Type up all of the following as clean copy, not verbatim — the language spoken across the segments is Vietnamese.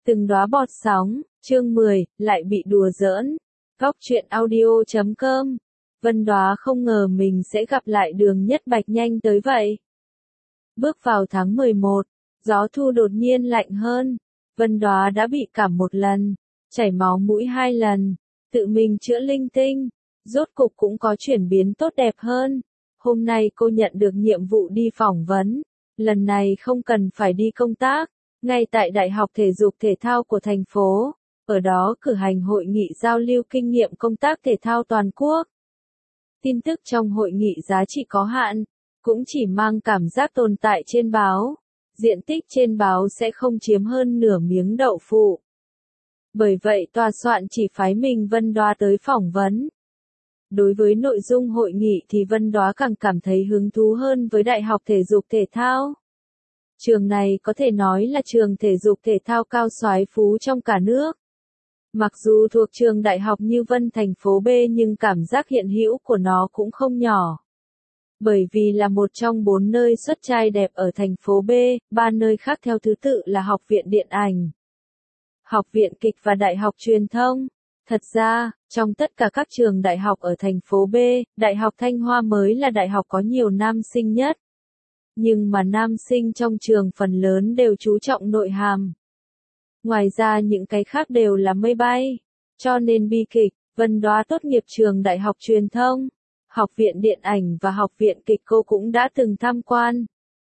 Từng đóa bọt sóng, chương 10, lại bị đùa giỡn. Góc truyện audio.com. Vân Đóa không ngờ mình sẽ gặp lại Đường Nhất Bạch nhanh tới vậy. Bước vào tháng 11, gió thu đột nhiên lạnh hơn. Vân Đóa đã bị cảm một lần, chảy máu mũi 2 lần, tự mình chữa linh tinh, rốt cục cũng có chuyển biến tốt đẹp hơn. Hôm nay cô nhận được nhiệm vụ đi phỏng vấn, lần này không cần phải đi công tác, ngay tại Đại học Thể dục Thể thao của thành phố, ở đó cử hành hội nghị giao lưu kinh nghiệm công tác thể thao toàn quốc. Tin tức trong hội nghị giá trị có hạn, cũng chỉ mang cảm giác tồn tại trên báo, diện tích trên báo sẽ không chiếm hơn nửa miếng đậu phụ. Bởi vậy tòa soạn chỉ phái mình Vân Đóa tới phỏng vấn. Đối với nội dung hội nghị thì Vân Đóa càng cảm thấy hứng thú hơn với Đại học Thể dục Thể thao. Trường này có thể nói là trường thể dục thể thao cao soái phú trong cả nước. Mặc dù thuộc trường đại học Như Vân thành phố B nhưng cảm giác hiện hữu của nó cũng không nhỏ. Bởi vì là một trong 4 nơi xuất trai đẹp ở thành phố B, 3 nơi khác theo thứ tự là Học viện Điện ảnh, Học viện Kịch và Đại học Truyền thông. Thật ra, trong tất cả các trường đại học ở thành phố B, Đại học Thanh Hoa mới là đại học có nhiều nam sinh nhất. Nhưng mà nam sinh trong trường phần lớn đều chú trọng nội hàm. Ngoài ra những cái khác đều là mây bay. Cho nên bi kịch, Vân Đóa tốt nghiệp trường Đại học Truyền thông, Học viện Điện ảnh và Học viện Kịch cô cũng đã từng tham quan.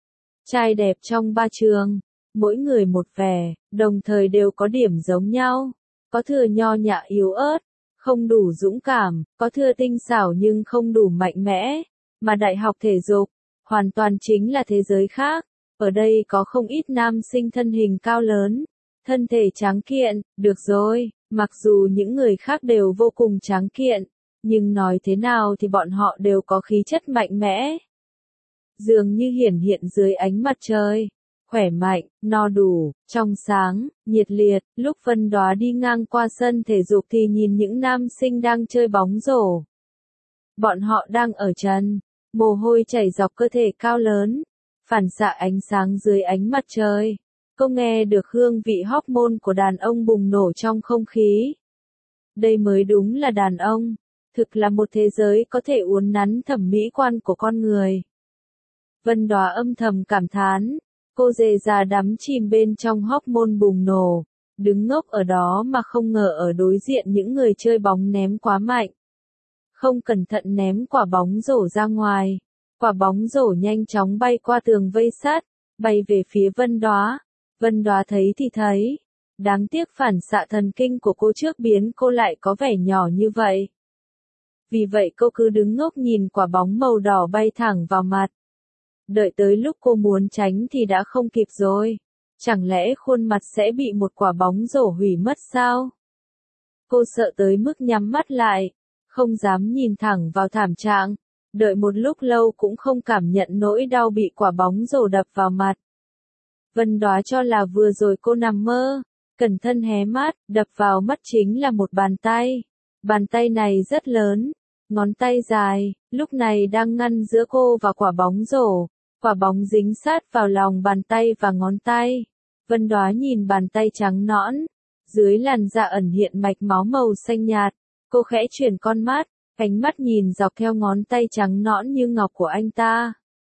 Trai đẹp trong 3 trường, mỗi người một vẻ, đồng thời đều có điểm giống nhau. Có thừa nho nhã yếu ớt, không đủ dũng cảm, có thừa tinh xảo nhưng không đủ mạnh mẽ. Mà Đại học Thể dục, hoàn toàn chính là thế giới khác. Ở đây có không ít nam sinh thân hình cao lớn, thân thể tráng kiện. Được rồi, mặc dù những người khác đều vô cùng tráng kiện, nhưng nói thế nào thì bọn họ đều có khí chất mạnh mẽ. Dường như hiển hiện dưới ánh mặt trời. Khỏe mạnh, no đủ, trong sáng, nhiệt liệt. Lúc Vân Đóa đi ngang qua sân thể dục thì nhìn những nam sinh đang chơi bóng rổ. Bọn họ đang ở trần, mồ hôi chảy dọc cơ thể cao lớn, phản xạ ánh sáng dưới ánh mặt trời. Cô nghe được hương vị hormone của đàn ông bùng nổ trong không khí. Đây mới đúng là đàn ông, thực là một thế giới có thể uốn nắn thẩm mỹ quan của con người. Vân Đóa âm thầm cảm thán, cô dề già đắm chìm bên trong hormone bùng nổ, đứng ngốc ở đó mà không ngờ ở đối diện những người chơi bóng ném quá mạnh. Không cẩn thận ném quả bóng rổ ra ngoài, quả bóng rổ nhanh chóng bay qua tường vây sắt, bay về phía Vân Đóa. Vân Đóa thấy thì thấy, đáng tiếc phản xạ thần kinh của cô trước biến cô lại có vẻ nhỏ như vậy. Vì vậy cô cứ đứng ngốc nhìn quả bóng màu đỏ bay thẳng vào mặt. Đợi tới lúc cô muốn tránh thì đã không kịp rồi. Chẳng lẽ khuôn mặt sẽ bị một quả bóng rổ hủy mất sao? Cô sợ tới mức nhắm mắt lại, không dám nhìn thẳng vào thảm trạng. Đợi một lúc lâu cũng không cảm nhận nỗi đau bị quả bóng rổ đập vào mặt. Vân Đóa cho là vừa rồi cô nằm mơ, cẩn thận hé mắt, đập vào mắt chính là một bàn tay. Bàn tay này rất lớn, ngón tay dài, lúc này đang ngăn giữa cô và quả bóng rổ. Quả bóng dính sát vào lòng bàn tay và ngón tay. Vân Đóa nhìn bàn tay trắng nõn, dưới làn da ẩn hiện mạch máu màu xanh nhạt. Cô khẽ chuyển con mắt, ánh mắt nhìn dọc theo ngón tay trắng nõn như ngọc của anh ta.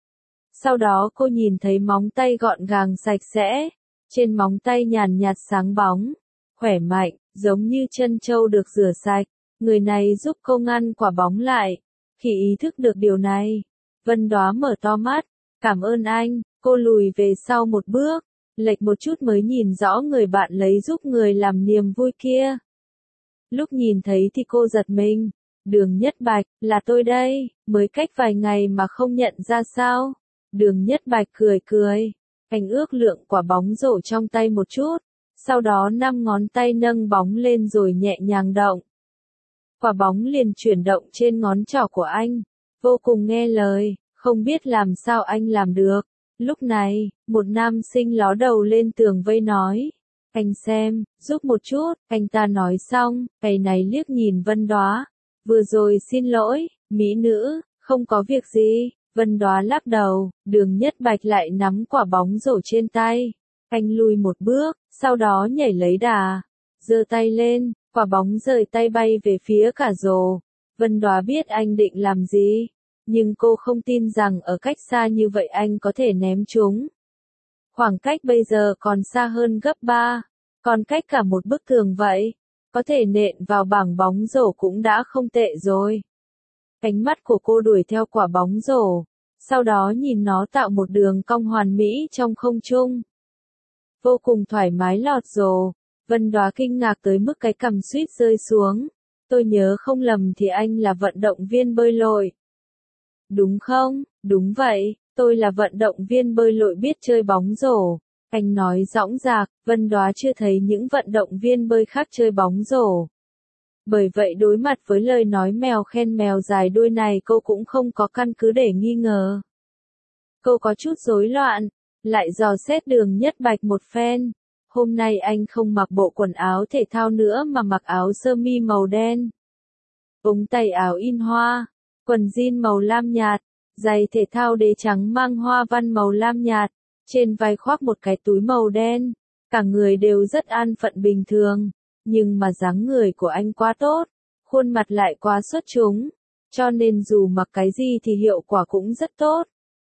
Sau đó cô nhìn thấy móng tay gọn gàng sạch sẽ, trên móng tay nhàn nhạt sáng bóng, khỏe mạnh, giống như chân trâu được rửa sạch. Người này giúp cô ngăn quả bóng lại. Khi ý thức được điều này, Vân Đóa mở to mắt. Cảm ơn anh. Cô lùi về sau một bước, lệch một chút mới nhìn rõ người bạn lấy giúp người làm niềm vui kia. Lúc nhìn thấy thì cô giật mình. Đường Nhất Bạch, là tôi đây, mới cách vài ngày mà không nhận ra sao? Đường Nhất Bạch cười cười. Anh ước lượng quả bóng rổ trong tay một chút, sau đó 5 ngón tay nâng bóng lên rồi nhẹ nhàng động. Quả bóng liền chuyển động trên ngón trỏ của anh, vô cùng nghe lời. Không biết làm sao anh làm được. Lúc này, một nam sinh ló đầu lên tường vây nói. Anh xem, giúp một chút. Anh ta nói xong, cái này liếc nhìn Vân Đóa. Vừa rồi xin lỗi, mỹ nữ, không có việc gì. Vân Đóa lắc đầu, Đường Nhất Bạch lại nắm quả bóng rổ trên tay. Anh lùi một bước, sau đó nhảy lấy đà, giơ tay lên, quả bóng rời tay bay về phía cả rổ. Vân Đoá biết anh định làm gì, nhưng cô không tin rằng ở cách xa như vậy anh có thể ném chúng. Khoảng cách bây giờ còn xa hơn gấp 3, còn cách cả một bức tường vậy. Có thể nện vào bảng bóng rổ cũng đã không tệ rồi. Ánh mắt của cô đuổi theo quả bóng rổ, sau đó nhìn nó tạo một đường cong hoàn mỹ trong không trung. Vô cùng thoải mái lọt rổ, Vân Đoá kinh ngạc tới mức cái cằm suýt rơi xuống. Tôi nhớ không lầm thì anh là vận động viên bơi lội. Đúng không? Đúng vậy, tôi là vận động viên bơi lội biết chơi bóng rổ. Anh nói dõng dạc, Vân Đoá chưa thấy những vận động viên bơi khác chơi bóng rổ. Bởi vậy đối mặt với lời nói mèo khen mèo dài đuôi này cô cũng không có căn cứ để nghi ngờ. Cô có chút rối loạn, lại dò xét Đường Nhất Bạch một phen. Hôm nay anh không mặc bộ quần áo thể thao nữa mà mặc áo sơ mi màu đen. Ống tay áo in hoa, quần jean màu lam nhạt, giày thể thao đế trắng mang hoa văn màu lam nhạt, trên vai khoác một cái túi màu đen. Cả người đều rất an phận bình thường, nhưng mà dáng người của anh quá tốt, khuôn mặt lại quá xuất chúng, cho nên dù mặc cái gì thì hiệu quả cũng rất tốt.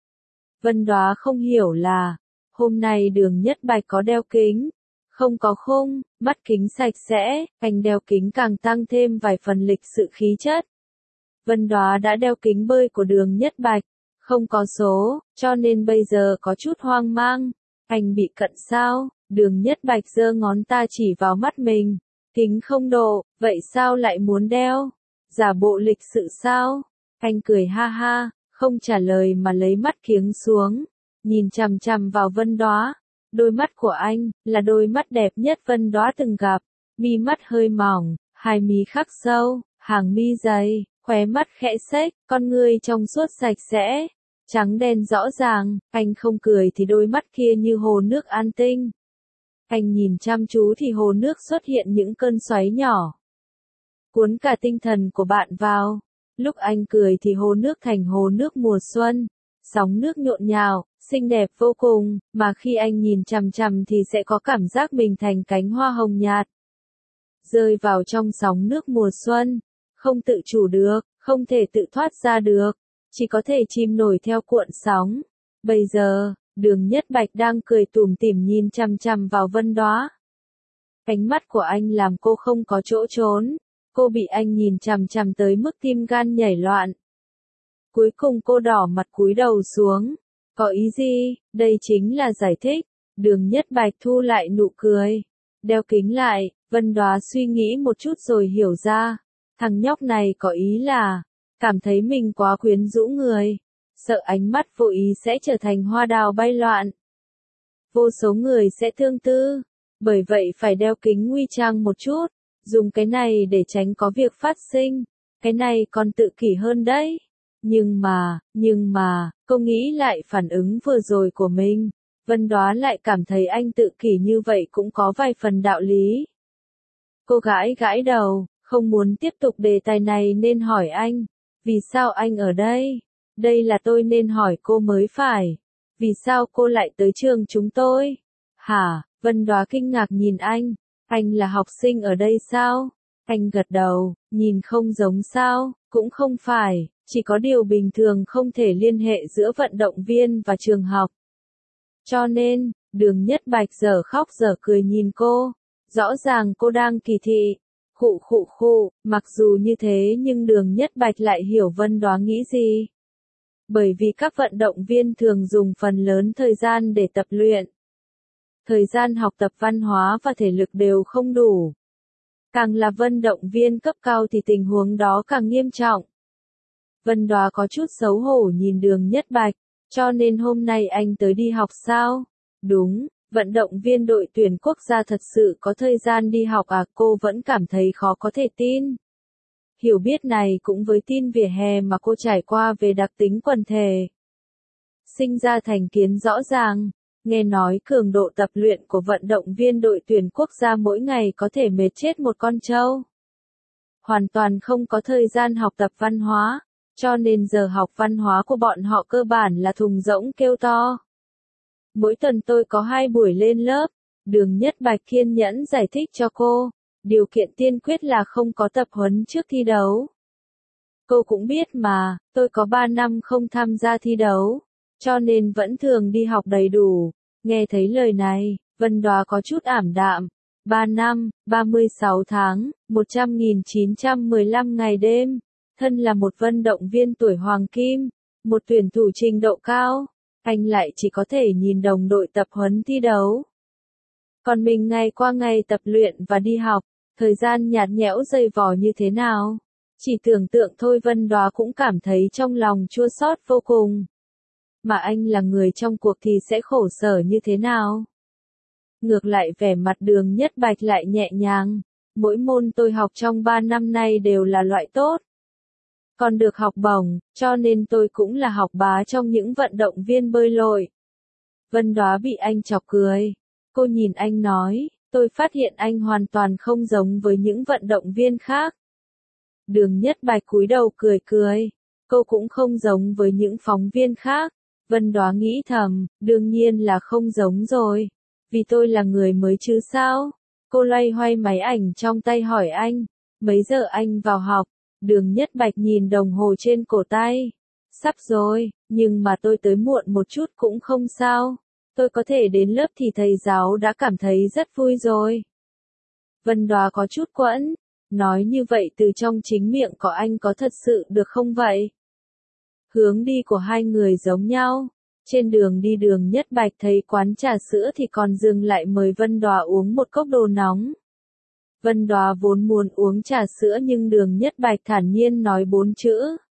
Vân Đoá không hiểu là, hôm nay Đường Nhất Bạch có đeo kính, không có khung, mắt kính sạch sẽ, anh đeo kính càng tăng thêm vài phần lịch sự khí chất. Vân Đoá đã đeo kính bơi của Đường Nhất Bạch, không có số, cho nên bây giờ có chút hoang mang. Anh bị cận sao? Đường Nhất Bạch giơ ngón ta chỉ vào mắt mình. Kính không độ, vậy sao lại muốn đeo? Giả bộ lịch sự sao? Anh cười ha ha, không trả lời mà lấy mắt kiếng xuống, nhìn chằm chằm vào Vân Đoá. Đôi mắt của anh là đôi mắt đẹp nhất Vân Đoá từng gặp, mi mắt hơi mỏng, hai mí khắc sâu, hàng mi dày, khóe mắt khẽ xếch, con ngươi trong suốt sạch sẽ, trắng đen rõ ràng. Anh không cười thì đôi mắt kia như hồ nước an tinh. Anh nhìn chăm chú thì hồ nước xuất hiện những cơn xoáy nhỏ, cuốn cả tinh thần của bạn vào. Lúc anh cười thì hồ nước thành hồ nước mùa xuân, sóng nước nhộn nhào, xinh đẹp vô cùng, mà khi anh nhìn chằm chằm thì sẽ có cảm giác mình thành cánh hoa hồng nhạt, rơi vào trong sóng nước mùa xuân, không tự chủ được, không thể tự thoát ra được, chỉ có thể chìm nổi theo cuộn sóng. Bây giờ, Đường Nhất Bạch đang cười tủm tỉm nhìn chằm chằm vào Vân Đoá. Ánh mắt của anh làm cô không có chỗ trốn, cô bị anh nhìn chằm chằm tới mức tim gan nhảy loạn. Cuối cùng cô đỏ mặt cúi đầu xuống. Có ý gì? Đây chính là giải thích. Đường Nhất Bạch thu lại nụ cười, đeo kính lại. Vân Đoá suy nghĩ một chút rồi hiểu ra. Thằng nhóc này có ý là, cảm thấy mình quá quyến rũ người, sợ ánh mắt vô ý sẽ trở thành hoa đào bay loạn. Vô số người sẽ thương tư, bởi vậy phải đeo kính nguy trang một chút, dùng cái này để tránh có việc phát sinh. Cái này còn tự kỷ hơn đấy. Nhưng mà, cô nghĩ lại phản ứng vừa rồi của mình. Vân Đoá lại cảm thấy anh tự kỷ như vậy cũng có vài phần đạo lý. Cô gãi gãi đầu, không muốn tiếp tục đề tài này nên hỏi anh. Vì sao anh ở đây? Đây là tôi nên hỏi cô mới phải. Vì sao cô lại tới trường chúng tôi? Hả? Vân Đoá kinh ngạc nhìn anh. Anh là học sinh ở đây sao? Anh gật đầu, nhìn không giống sao, cũng không phải, chỉ có điều bình thường không thể liên hệ giữa vận động viên và trường học. Cho nên, Đường Nhất Bạch dở khóc dở cười nhìn cô, rõ ràng cô đang kỳ thị. Khụ, mặc dù như thế nhưng Đường Nhất Bạch lại hiểu Vân Đoá nghĩ gì. Bởi vì các vận động viên thường dùng phần lớn thời gian để tập luyện. Thời gian học tập văn hóa và thể lực đều không đủ. Càng là vận động viên cấp cao thì tình huống đó càng nghiêm trọng. Vân Đoá có chút xấu hổ nhìn Đường Nhất Bạch, cho nên hôm nay anh tới đi học sao? Đúng, vận động viên đội tuyển quốc gia thật sự có thời gian đi học à? Cô vẫn cảm thấy khó có thể tin. Hiểu biết này cũng với tin vỉa hè mà cô trải qua về đặc tính quần thể. Sinh ra thành kiến rõ ràng, nghe nói cường độ tập luyện của vận động viên đội tuyển quốc gia mỗi ngày có thể mệt chết một con trâu. Hoàn toàn không có thời gian học tập văn hóa, cho nên giờ học văn hóa của bọn họ cơ bản là thùng rỗng kêu to. Mỗi tuần tôi có 2 buổi lên lớp. Đường Nhất Bạch kiên nhẫn giải thích cho cô. Điều kiện tiên quyết là không có tập huấn trước thi đấu. Cô cũng biết mà, tôi có 3 năm không tham gia thi đấu, cho nên vẫn thường đi học đầy đủ. Nghe thấy lời này, Vân Đoá có chút ảm đạm. 3 năm, 36 tháng, 100.915 ngày đêm. Thân là một vận động viên tuổi hoàng kim, một tuyển thủ trình độ cao, anh lại chỉ có thể nhìn đồng đội tập huấn thi đấu. Còn mình ngày qua ngày tập luyện và đi học, thời gian nhạt nhẽo dày vò như thế nào. Chỉ tưởng tượng thôi Vân Đoá cũng cảm thấy trong lòng chua xót vô cùng. Mà anh là người trong cuộc thì sẽ khổ sở như thế nào? Ngược lại vẻ mặt Đường Nhất Bạch lại nhẹ nhàng. Mỗi môn tôi học trong 3 năm nay đều là loại tốt. Còn được học bổng, cho nên tôi cũng là học bá trong những vận động viên bơi lội. Vân Đoá bị anh chọc cười. Cô nhìn anh nói, tôi phát hiện anh hoàn toàn không giống với những vận động viên khác. Đường Nhất Bạch cúi đầu cười cười. Cô cũng không giống với những phóng viên khác. Vân Đoá nghĩ thầm, đương nhiên là không giống rồi. Vì tôi là người mới chứ sao? Cô loay hoay máy ảnh trong tay hỏi anh, mấy giờ anh vào học? Đường Nhất Bạch nhìn đồng hồ trên cổ tay. Sắp rồi, nhưng mà tôi tới muộn một chút cũng không sao. Tôi có thể đến lớp thì thầy giáo đã cảm thấy rất vui rồi. Vân Đoá có chút quẫn. Nói như vậy từ trong chính miệng của anh có thật sự được không vậy? Hướng đi của hai người giống nhau. Trên đường đi Đường Nhất Bạch thấy quán trà sữa thì còn dừng lại mời Vân Đoá uống một cốc đồ nóng. Vân Đoá vốn muốn uống trà sữa nhưng Đường Nhất Bạch thản nhiên nói 4 chữ.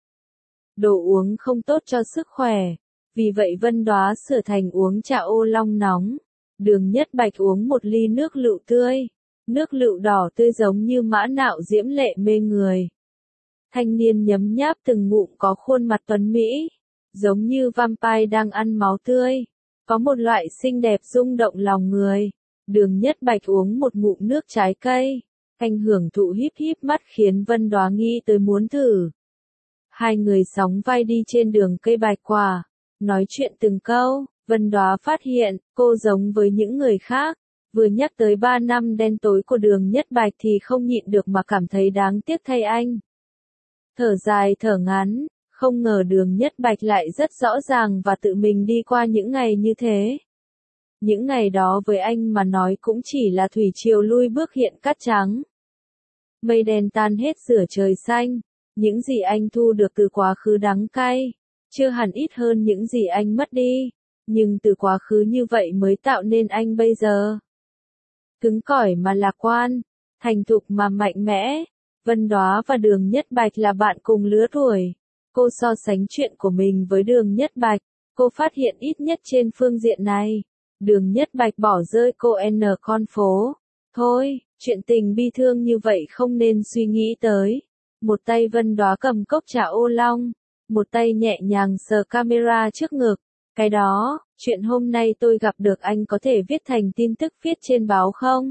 Đồ uống không tốt cho sức khỏe. Vì vậy Vân Đoá sửa thành uống trà ô long nóng. Đường Nhất Bạch uống một ly nước lựu tươi. Nước lựu đỏ tươi giống như mã nạo diễm lệ mê người. Thanh niên nhấm nháp từng ngụm có khuôn mặt tuấn mỹ. Giống như vampire đang ăn máu tươi. Có một loại xinh đẹp rung động lòng người. Đường Nhất Bạch uống một ngụm nước trái cây. Anh hưởng thụ híp híp mắt khiến Vân Đoá nghĩ tới muốn thử. Hai người sóng vai đi trên đường cây bạch quả. Nói chuyện từng câu, Vân Đoá phát hiện, cô giống với những người khác. Vừa nhắc tới 3 năm đen tối của Đường Nhất Bạch thì không nhịn được mà cảm thấy đáng tiếc thay anh. Thở dài thở ngắn, không ngờ Đường Nhất Bạch lại rất rõ ràng và tự mình đi qua những ngày như thế. Những ngày đó với anh mà nói cũng chỉ là thủy triều lui bước hiện cát trắng. Mây đen tan hết rửa trời xanh, những gì anh thu được từ quá khứ đắng cay, chưa hẳn ít hơn những gì anh mất đi, nhưng từ quá khứ như vậy mới tạo nên anh bây giờ. Cứng cỏi mà lạc quan, thành thục mà mạnh mẽ. Vân Đoá và Đường Nhất Bạch là bạn cùng lứa tuổi. Cô so sánh chuyện của mình với Đường Nhất Bạch, cô phát hiện ít nhất trên phương diện này. Đường Nhất Bạch bỏ rơi cô con phố. Thôi, chuyện tình bi thương như vậy không nên suy nghĩ tới. Một tay Vân Đoá cầm cốc trà ô long, một tay nhẹ nhàng sờ camera trước ngực. Cái đó, chuyện hôm nay tôi gặp được anh có thể viết thành tin tức viết trên báo không?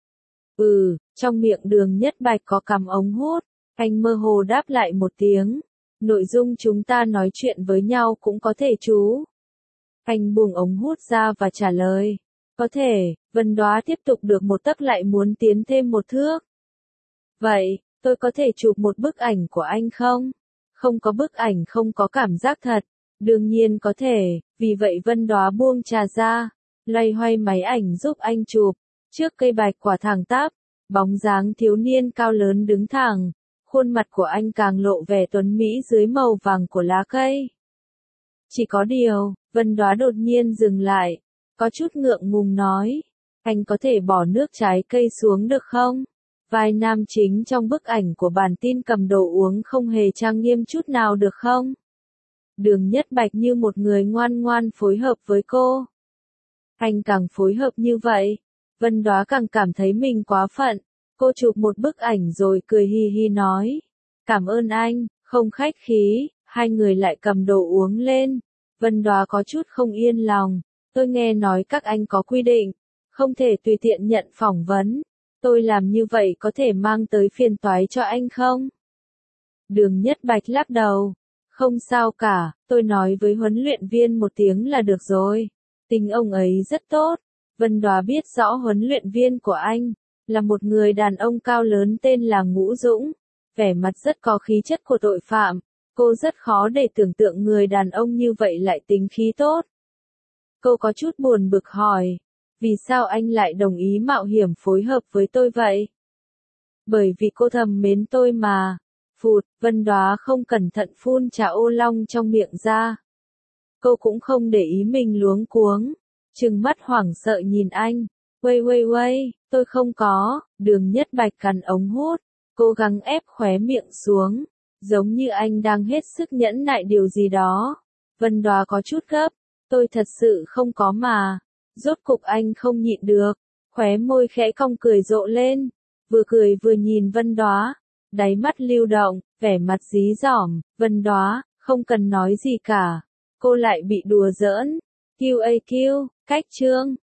Trong miệng Đường Nhất Bạch có cắm ống hút. Anh mơ hồ đáp lại một tiếng. Nội dung chúng ta nói chuyện với nhau cũng có thể chú. Anh buông ống hút ra và trả lời. Có thể. Vân Đoá tiếp tục được một tấc lại muốn tiến thêm một thước. Vậy, tôi có thể chụp một bức ảnh của anh không? Không có bức ảnh không có cảm giác thật. Đương nhiên có thể, vì vậy Vân Đoá buông trà ra, loay hoay máy ảnh giúp anh chụp. Trước cây bạch quả thẳng tắp, bóng dáng thiếu niên cao lớn đứng thẳng, khuôn mặt của anh càng lộ vẻ tuấn mỹ dưới màu vàng của lá cây. Chỉ có điều, Vân Đoá đột nhiên dừng lại, có chút ngượng ngùng nói, anh có thể bỏ nước trái cây xuống được không? Vai nam chính trong bức ảnh của bản tin cầm đồ uống không hề trang nghiêm chút nào được không? Đường Nhất Bạch như một người ngoan ngoan phối hợp với cô. Anh càng phối hợp như vậy, Vân Đoá càng cảm thấy mình quá phận. Cô chụp một bức ảnh rồi cười hi hi nói. Cảm ơn anh, không khách khí, hai người lại cầm đồ uống lên. Vân Đoá có chút không yên lòng. Tôi nghe nói các anh có quy định, không thể tùy tiện nhận phỏng vấn. Tôi làm như vậy có thể mang tới phiền toái cho anh không? Đường Nhất Bạch lắc đầu. Không sao cả, tôi nói với huấn luyện viên một tiếng là được rồi. Tính ông ấy rất tốt. Vân Đoá biết rõ huấn luyện viên của anh là một người đàn ông cao lớn tên là Ngũ Dũng, vẻ mặt rất có khí chất của tội phạm. Cô rất khó để tưởng tượng người đàn ông như vậy lại tính khí tốt. Cô có chút buồn bực hỏi, vì sao anh lại đồng ý mạo hiểm phối hợp với tôi vậy? Bởi vì cô thầm mến tôi mà. Phụt, Vân Đoá không cẩn thận phun trà ô long trong miệng ra. Cô cũng không để ý mình luống cuống, trừng mắt hoảng sợ nhìn anh. Uây, tôi không có. Đường Nhất Bạch cắn ống hút, cố gắng ép khóe miệng xuống, giống như anh đang hết sức nhẫn nại điều gì đó. Vân Đoá có chút gấp, tôi thật sự không có mà. Rốt cục anh không nhịn được, khóe môi khẽ cong cười rộ lên, vừa cười vừa nhìn Vân Đoá, đáy mắt lưu động, vẻ mặt dí dỏm. Vân Đoá, không cần nói gì cả, cô lại bị đùa giỡn. QAQ, cách chương.